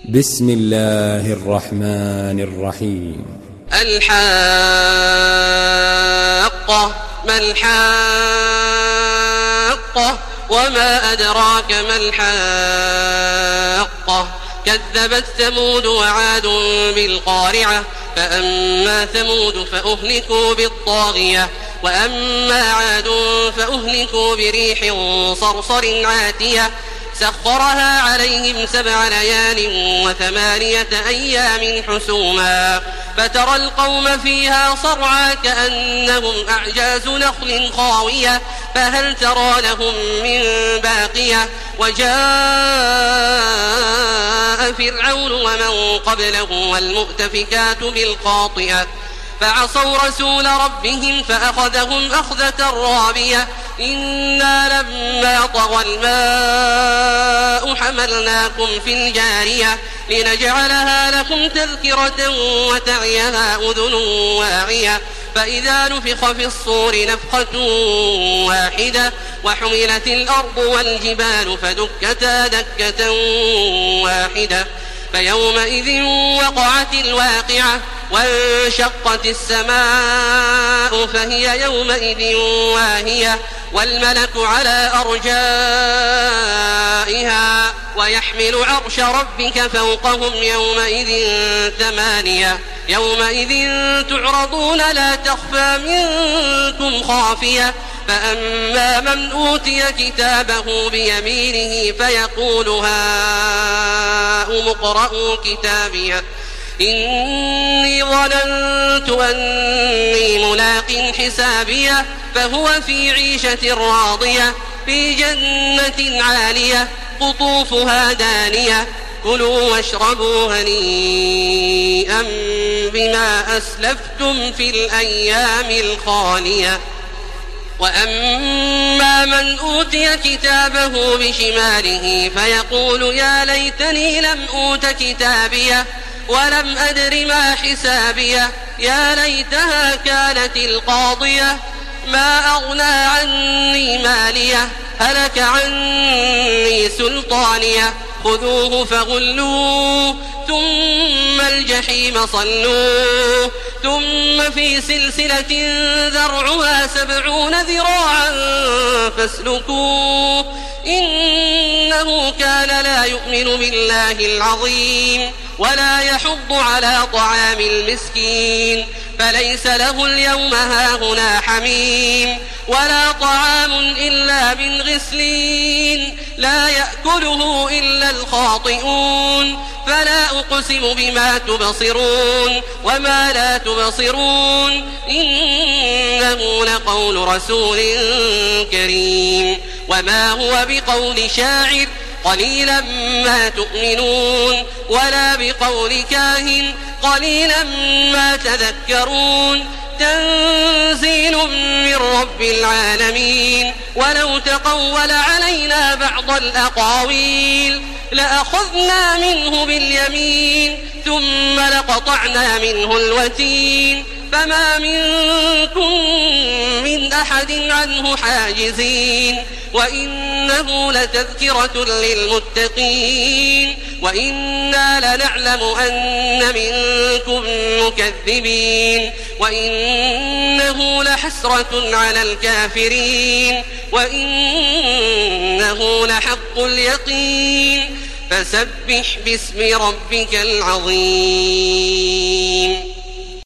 بسم الله الرحمن الرحيم. الحاقة. ما الحاقة وما أدراك ما الحاقة. كذبت ثمود وعاد بالقارعة فأما ثمود فأهلكوا بالطاغية وأما عاد فأهلكوا بريح صرصر عاتية سخرها عليهم 7 ليال و8 أيام حسوما فترى القوم فيها صرعى كأنهم أعجاز نخل خاوية فهل ترى لهم من باقية. وجاء فرعون ومن قبله والمؤتفكات بالخاطئة فعصوا رسول ربهم فأخذهم أخذة رابية. إنا لما طغى الماء حملناكم في الجارية لنجعلها لكم تذكرة وتعيها أذن واعية فإذا نفخ في الصور نفخة واحدة وحملت الأرض والجبال فدكتا دكة واحدة فيومئذ وقعت الواقعة وانشقت السماء فهي يومئذ واهية والملك على أرجائها ويحمل عرش ربك فوقهم يومئذ 8 يومئذ تعرضون لا تخفى منكم خافية. فأما من أوتي كتابه بيمينه فيقول هاؤم اقرءوا كتابيه إني ظننت أني ملاق حسابيه فهو في عيشة راضية في جنة عالية قطوفها دانية كلوا واشربوا هنيئا بما أسلفتم في الأيام الخالية. وأما من أوتي كتابه بشماله فيقول يا ليتني لم أوت كتابيه ولم أدر ما حسابيه يا ليتها كانت القاضية ما أغنى عني ماليه هلك عني سلطانيه خذوه فغلوه ثم الجحيم صلوه ثم في سلسلة ذرعها 70 ذراعا فاسلكوه إنه كان لا يؤمن بالله العظيم ولا يحض على طعام المسكين فليس له اليوم هاهنا حميم ولا طعام إلا من غسلين لا يأكله إلا الخاطئون. فلا أقسم بما تبصرون وما لا تبصرون إنه لقول رسول كريم وما هو بقول شاعر قليلا ما تؤمنون ولا بقول كاهن قليلا ما تذكرون تنزيل من رب العالمين. ولو تقول علينا بعض الأقاويل لأخذنا منه باليمين ثم لقطعنا منه الوتين فما منكم من أحد عنه حاجزين. وإنه لتذكرة للمتقين وإنا لنعلم أن منكم مكذبين وإنه لحسرة على الكافرين وإنه لحق اليقين. فسبح باسم ربك العظيم.